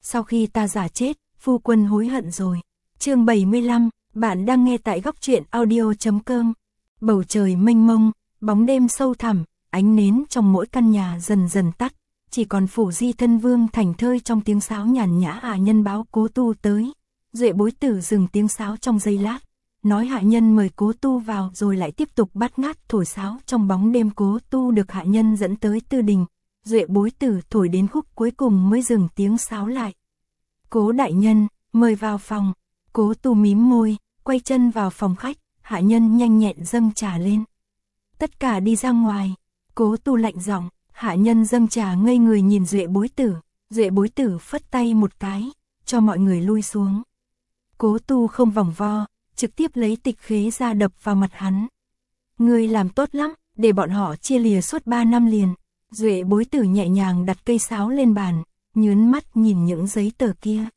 sau khi ta giả chết, phu quân hối hận rồi. Chương 75, bạn đang nghe tại góc truyện audio.com. Bầu trời mênh mông, bóng đêm sâu thẳm, ánh nến trong mỗi căn nhà dần dần tắt, chỉ còn Phủ Di thân vương thảnh thơi trong tiếng sáo nhàn nhã. Hạ nhân báo Cố Tu tới. Duệ Bối Tử dừng tiếng sáo trong giây lát, nói hạ nhân mời Cố Tu vào, rồi lại tiếp tục bát ngát thổi sáo trong bóng đêm. Cố Tu được hạ nhân dẫn tới tư đình. Duệ Bối Tử thổi đến khúc cuối cùng mới dừng tiếng sáo lại. Cố đại nhân, mời vào phòng. Cố Tu mím môi, quay chân vào phòng khách. Hạ nhân nhanh nhẹn dâng trà lên. Tất cả đi ra ngoài. Cố Tu lạnh giọng. Hạ nhân dâng trà ngây người nhìn Duệ Bối Tử. Duệ Bối Tử phất tay một cái, cho mọi người lui xuống. Cố Tu không vòng vo, trực tiếp lấy tịch khế ra đập vào mặt hắn. Ngươi làm tốt lắm, để bọn họ chia lìa suốt 3 năm liền. Duệ Bối Tử nhẹ nhàng đặt cây sáo lên bàn, nhướng mắt nhìn những giấy tờ kia.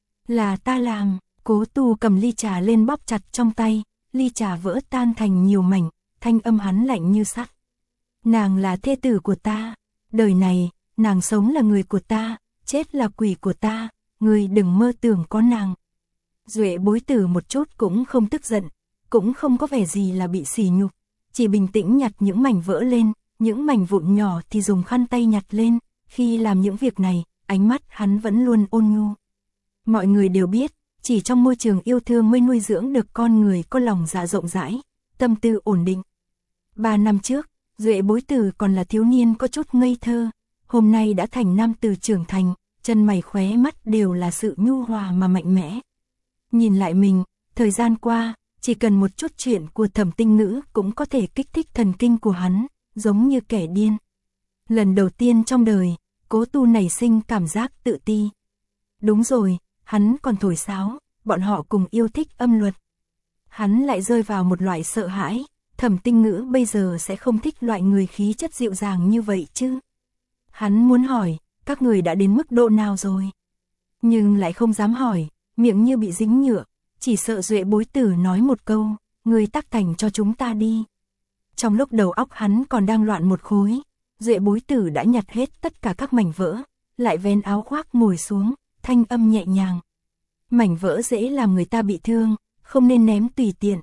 Là ta làm. Cố Tu cầm ly trà lên bóp chặt trong tay, ly trà vỡ tan thành nhiều mảnh, thanh âm hắn lạnh như sắt. Nàng là thê tử của ta, đời này, nàng sống là người của ta, chết là quỷ của ta, ngươi đừng mơ tưởng có nàng. Duệ Bối Tử một chút cũng không tức giận, cũng không có vẻ gì là bị sỉ nhục, chỉ bình tĩnh nhặt những mảnh vỡ lên, những mảnh vụn nhỏ thì dùng khăn tay nhặt lên. Khi làm những việc này, ánh mắt hắn vẫn luôn ôn nhu. Mọi người đều biết, chỉ trong môi trường yêu thương mới nuôi dưỡng được con người có lòng dạ rộng rãi, tâm tư ổn định. 3 năm trước, Duệ Bối Tử còn là thiếu niên có chút ngây thơ, hôm nay đã thành nam tử trưởng thành, chân mày khóe mắt đều là sự nhu hòa mà mạnh mẽ. Nhìn lại mình, thời gian qua, chỉ cần một chút chuyện của Thẩm Tinh Ngữ cũng có thể kích thích thần kinh của hắn, giống như kẻ điên. Lần đầu tiên trong đời, Cố Tu nảy sinh cảm giác tự ti. Đúng rồi, hắn còn thổi sáo, bọn họ cùng yêu thích âm luật. Hắn lại rơi vào một loại sợ hãi, Thẩm Tinh Ngữ bây giờ sẽ không thích loại người khí chất dịu dàng như vậy chứ. Hắn muốn hỏi, các người đã đến mức độ nào rồi? Nhưng lại không dám hỏi, miệng như bị dính nhựa, chỉ sợ Duệ Bối Tử nói một câu, người tắc thành cho chúng ta đi. Trong lúc đầu óc hắn còn đang loạn một khối, Duệ Bối Tử đã nhặt hết tất cả các mảnh vỡ, lại vén áo khoác ngồi xuống, thanh âm nhẹ nhàng. Mảnh vỡ dễ làm người ta bị thương, không nên ném tùy tiện.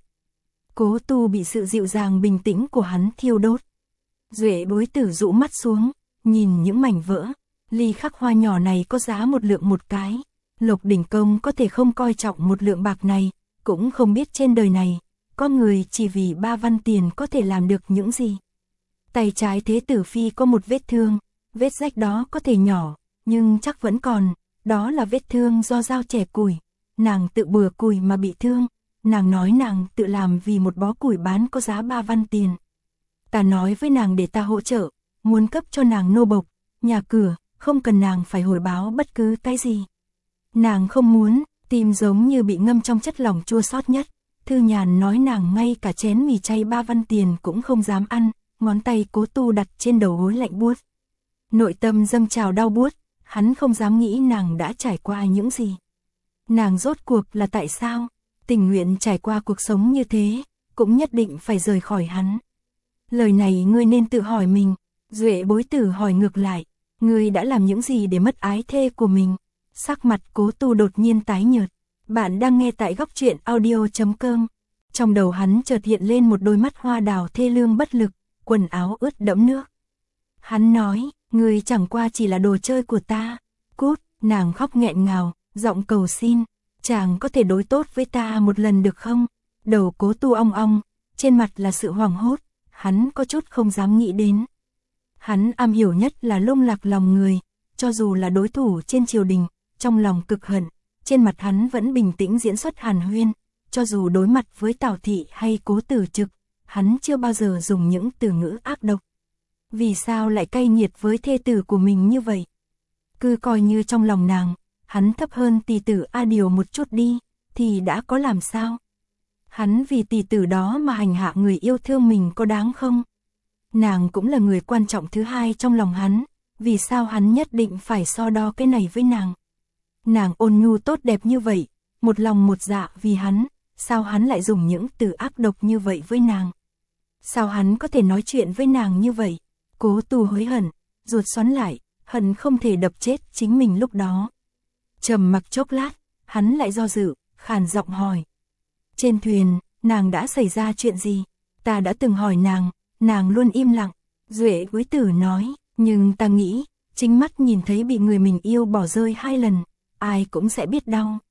Cố Tu bị sự dịu dàng bình tĩnh của hắn thiêu đốt. Duệ Bối Tử rũ mắt xuống, nhìn những mảnh vỡ. Ly khắc hoa nhỏ này có giá 1 lượng một cái. Lộc Đỉnh Công có thể không coi trọng 1 lượng bạc này, cũng không biết trên đời này, có người chỉ vì 3 văn tiền có thể làm được những gì. Tay trái Thế Tử Phi có một vết thương, vết rách đó có thể nhỏ, nhưng chắc vẫn còn, đó là vết thương do dao chẻ củi. Nàng tự bừa củi mà bị thương, nàng nói nàng tự làm vì một bó củi bán có giá 3 văn tiền. Ta nói với nàng để ta hỗ trợ, muốn cấp cho nàng nô bộc, nhà cửa, không cần nàng phải hồi báo bất cứ cái gì. Nàng không muốn, tim giống như bị ngâm trong chất lỏng chua xót nhất. Thư Nhàn nói nàng ngay cả chén mì chay 3 văn tiền cũng không dám ăn, ngón tay Cố Tu đặt trên đầu gối lạnh buốt. Nội tâm dâng trào đau buốt, hắn không dám nghĩ nàng đã trải qua những gì. Nàng rốt cuộc là tại sao, tình nguyện trải qua cuộc sống như thế, cũng nhất định phải rời khỏi hắn. Lời này ngươi nên tự hỏi mình. Duệ Bối Tử hỏi ngược lại, ngươi đã làm những gì để mất ái thê của mình? Sắc mặt Cố Tu đột nhiên tái nhợt. Bạn đang nghe tại góc truyện audio.com. Trong đầu hắn chợt hiện lên một đôi mắt hoa đào thê lương bất lực, quần áo ướt đẫm nước. Hắn nói, ngươi chẳng qua chỉ là đồ chơi của ta. Cút. Nàng khóc nghẹn ngào, giọng cầu xin, chàng có thể đối tốt với ta một lần được không? Đầu Cố Tu ong ong, trên mặt là sự hoảng hốt, hắn có chút không dám nghĩ đến. Hắn am hiểu nhất là lung lạc lòng người, cho dù là đối thủ trên triều đình, trong lòng cực hận, trên mặt hắn vẫn bình tĩnh diễn xuất hàn huyên, cho dù đối mặt với Tào Thị hay Cố Tử Trực, hắn chưa bao giờ dùng những từ ngữ ác độc. Vì sao lại cay nghiệt với thê tử của mình như vậy? Cứ coi như trong lòng nàng, hắn thấp hơn tỷ tử A Điều một chút đi, thì đã có làm sao? Hắn vì tỷ tử đó mà hành hạ người yêu thương mình có đáng không? Nàng cũng là người quan trọng thứ hai trong lòng hắn, vì sao hắn nhất định phải so đo cái này với nàng? Nàng ôn nhu tốt đẹp như vậy, một lòng một dạ vì hắn, sao hắn lại dùng những từ ác độc như vậy với nàng? Sao hắn có thể nói chuyện với nàng như vậy? Cố Tu hối hận, ruột xoắn lại, hận không thể đập chết chính mình lúc đó. Trầm mặc chốc lát, hắn lại do dự, khàn giọng hỏi. Trên thuyền, nàng đã xảy ra chuyện gì? Ta đã từng hỏi nàng luôn im lặng. Duệ Bối Tử nói, nhưng ta nghĩ, chính mắt nhìn thấy bị người mình yêu bỏ rơi 2 lần, ai cũng sẽ biết đau.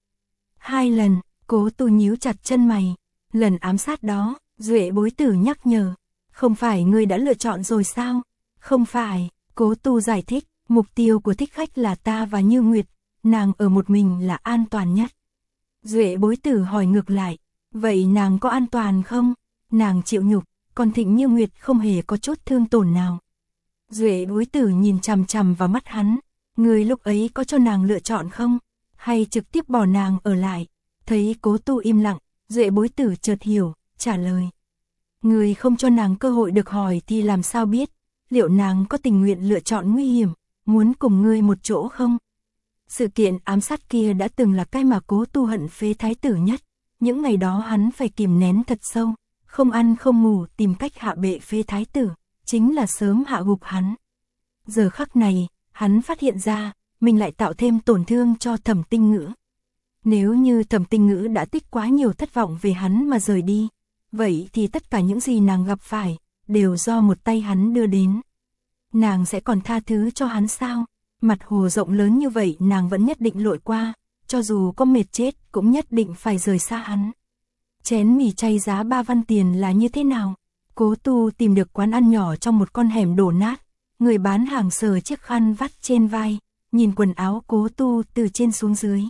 2 lần, Cố Tu nhíu chặt chân mày. Lần ám sát đó, Duệ Bối Tử nhắc nhở. Không phải ngươi đã lựa chọn rồi sao? Không phải, Cố Tu giải thích, mục tiêu của thích khách là ta và Như Nguyệt, nàng ở một mình là an toàn nhất. Duệ Bối Tử hỏi ngược lại, vậy nàng có an toàn không? Nàng chịu nhục, còn Thịnh Như Nguyệt không hề có chút thương tổn nào. Duệ Bối Tử nhìn chằm chằm vào mắt hắn, ngươi lúc ấy có cho nàng lựa chọn không? Hay trực tiếp bỏ nàng ở lại? Thấy Cố Tu im lặng, Duệ Bối Tử chợt hiểu, trả lời. Ngươi không cho nàng cơ hội được hỏi thì làm sao biết, liệu nàng có tình nguyện lựa chọn nguy hiểm, muốn cùng ngươi một chỗ không? Sự kiện ám sát kia đã từng là cái mà Cố Tu hận phế thái tử nhất, những ngày đó hắn phải kìm nén thật sâu, không ăn không ngủ tìm cách hạ bệ phế thái tử, chính là sớm hạ gục hắn. Giờ khắc này, hắn phát hiện ra, mình lại tạo thêm tổn thương cho Thẩm Tinh Ngữ. Nếu như Thẩm Tinh Ngữ đã tích quá nhiều thất vọng về hắn mà rời đi, vậy thì tất cả những gì nàng gặp phải, đều do một tay hắn đưa đến. Nàng sẽ còn tha thứ cho hắn sao? Mặt hồ rộng lớn như vậy nàng vẫn nhất định lội qua, cho dù có mệt chết cũng nhất định phải rời xa hắn. Chén mì chay giá 3 văn tiền là như thế nào? Cố Tu tìm được quán ăn nhỏ trong một con hẻm đổ nát, người bán hàng sờ chiếc khăn vắt trên vai, nhìn quần áo Cố Tu từ trên xuống dưới.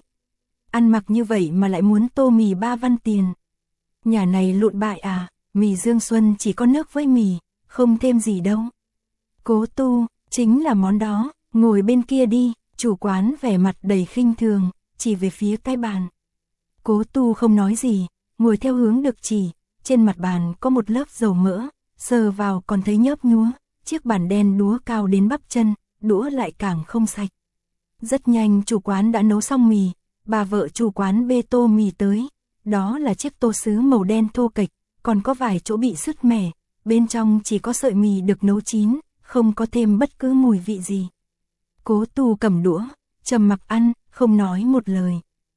Ăn mặc như vậy mà lại muốn tô mì 3 văn tiền. Nhà này lụn bại à, mì Dương Xuân chỉ có nước với mì, không thêm gì đâu. Cố Tu, chính là món đó, ngồi bên kia đi, chủ quán vẻ mặt đầy khinh thường, chỉ về phía cái bàn. Cố Tu không nói gì, ngồi theo hướng được chỉ, trên mặt bàn có một lớp dầu mỡ, sờ vào còn thấy nhớp nhúa, chiếc bàn đen đũa cao đến bắp chân, đũa lại càng không sạch. Rất nhanh chủ quán đã nấu xong mì, bà vợ chủ quán bê tô mì tới, đó là chiếc tô sứ màu đen thô kệch, còn có vài chỗ bị sứt mẻ, bên trong chỉ có sợi mì được nấu chín, không có thêm bất cứ mùi vị gì. Cố Tu cầm đũa, trầm mặc ăn, không nói một lời.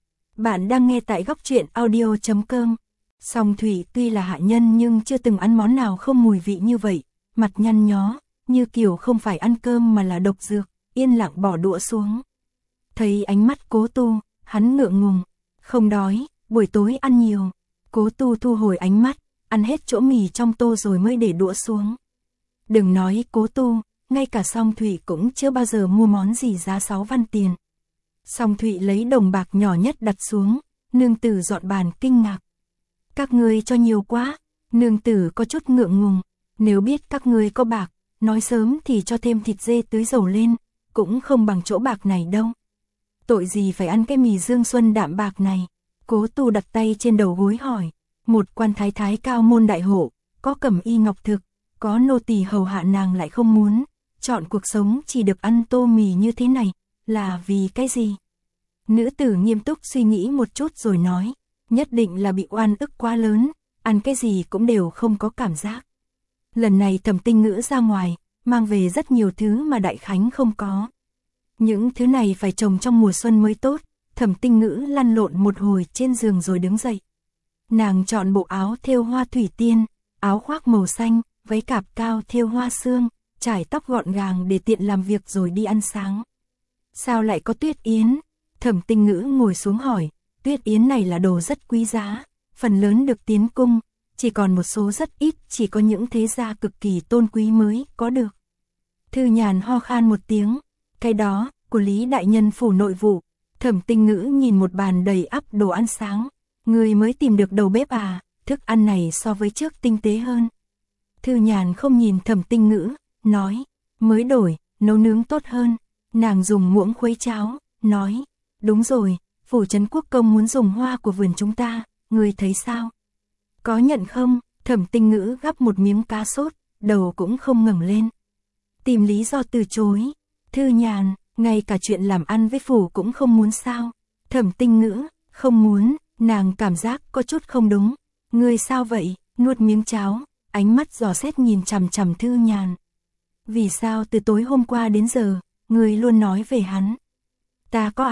Bạn đang nghe tại Góc Truyện Audio.com. Song Thủy tuy là hạ nhân nhưng chưa từng ăn món nào không mùi vị như vậy, mặt nhăn nhó, như kiểu không phải ăn cơm mà là độc dược, yên lặng bỏ đũa xuống. Thấy ánh mắt Cố Tu, hắn ngượng ngùng, không đói, buổi tối ăn nhiều. Cố Tu thu hồi ánh mắt, ăn hết chỗ mì trong tô rồi mới để đũa xuống. Đừng nói Cố Tu, ngay cả Song Thủy cũng chưa bao giờ mua món gì giá 6 văn tiền. Song Thủy lấy đồng bạc nhỏ nhất đặt xuống, nương tử dọn bàn kinh ngạc. Các ngươi cho nhiều quá, nương tử có chút ngượng ngùng, nếu biết các ngươi có bạc, nói sớm thì cho thêm thịt dê tưới dầu lên, cũng không bằng chỗ bạc này đâu. Tội gì phải ăn cái mì Dương Xuân đạm bạc này? Cố Tu đặt tay trên đầu gối hỏi, một quan thái thái cao môn đại hộ, có cẩm y ngọc thực, có nô tỳ hầu hạ nàng lại không muốn, chọn cuộc sống chỉ được ăn tô mì như thế này, là vì cái gì? Nữ tử nghiêm túc suy nghĩ một chút rồi nói, nhất định là bị oan ức quá lớn, ăn cái gì cũng đều không có cảm giác. Lần này Thẩm Tinh Ngữ ra ngoài, mang về rất nhiều thứ mà Đại Khánh không có. Những thứ này phải trồng trong mùa xuân mới tốt. Thẩm Tinh Ngữ lăn lộn một hồi trên giường rồi đứng dậy. Nàng chọn bộ áo thêu hoa thủy tiên, áo khoác màu xanh, váy cạp cao thêu hoa sương, trải tóc gọn gàng để tiện làm việc rồi đi ăn sáng. Sao lại có tuyết yến? Thẩm Tinh Ngữ ngồi xuống hỏi, tuyết yến này là đồ rất quý giá, phần lớn được tiến cung, chỉ còn một số rất ít, chỉ có những thế gia cực kỳ tôn quý mới có được. Thư Nhàn ho khan một tiếng, cái đó, của Lý đại nhân phủ nội vụ. Thẩm Tinh Ngữ nhìn một bàn đầy ắp đồ ăn sáng, người mới tìm được đầu bếp à, thức ăn này so với trước tinh tế hơn. Thư Nhàn không nhìn Thẩm Tinh Ngữ, nói, mới đổi, nấu nướng tốt hơn. Nàng dùng muỗng khuấy cháo, nói, đúng rồi, phủ trấn quốc công muốn dùng hoa của vườn chúng ta, người thấy sao? Có nhận không? Thẩm Tinh Ngữ gắp một miếng cá sốt, đầu cũng không ngẩng lên. Tìm lý do từ chối. Thư Nhàn, ngay cả chuyện làm ăn với phủ cũng không muốn sao? Thẩm Tinh Ngữ, không muốn, nàng cảm giác có chút không đúng. Ngươi sao vậy? Nuốt miếng cháo, ánh mắt dò xét nhìn chằm chằm Thư Nhàn. Vì sao từ tối hôm qua đến giờ, ngươi luôn nói về hắn? Ta có à?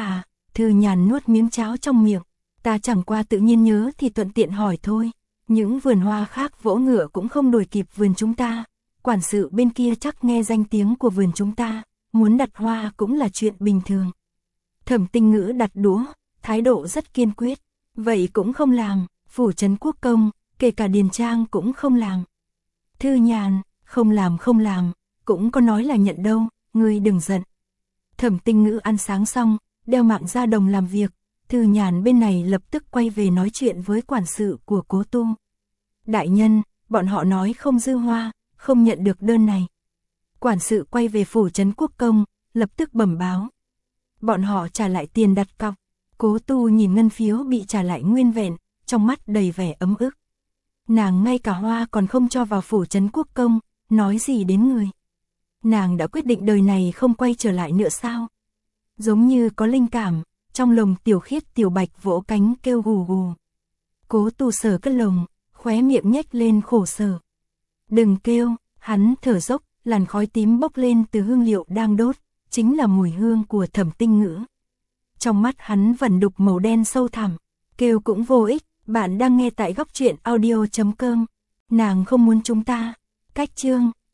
Thư Nhàn nuốt miếng cháo trong miệng. Ta chẳng qua tự nhiên nhớ thì thuận tiện hỏi thôi. Những vườn hoa khác vỗ ngựa cũng không đuổi kịp vườn chúng ta. Quản sự bên kia chắc nghe danh tiếng của vườn chúng ta, muốn đặt hoa cũng là chuyện bình thường. Thẩm Tinh Ngữ đặt đũa, thái độ rất kiên quyết. Vậy cũng không làm, phủ trấn quốc công, kể cả điền trang cũng không làm. Thư Nhàn, không làm, cũng có nói là nhận đâu, ngươi đừng giận. Thẩm Tinh Ngữ ăn sáng xong, đeo mạng ra đồng làm việc. Thư Nhàn bên này lập tức quay về nói chuyện với quản sự của Cố Tu. Đại nhân, bọn họ nói không dư hoa, không nhận được đơn này. Quản sự quay về phủ trấn quốc công, lập tức bẩm báo. Bọn họ trả lại tiền đặt cọc. Cố Tu nhìn ngân phiếu bị trả lại nguyên vẹn, trong mắt đầy vẻ ấm ức. Nàng ngay cả hoa còn không cho vào phủ trấn quốc công, nói gì đến người. Nàng đã quyết định đời này không quay trở lại nữa sao? Giống như có linh cảm, trong lồng Tiểu Khiết Tiểu Bạch vỗ cánh kêu gù gù. Cố Tu sờ cái lồng, khóe miệng nhếch lên khổ sở. Đừng kêu, hắn thở dốc, làn khói tím bốc lên từ hương liệu đang đốt, chính là mùi hương của Thẩm Tinh Ngữ. Trong mắt hắn vẫn đục màu đen sâu thẳm, kêu cũng vô ích. Bạn đang nghe tại góc truyện audio.com. Nàng không muốn chúng ta. Cách chương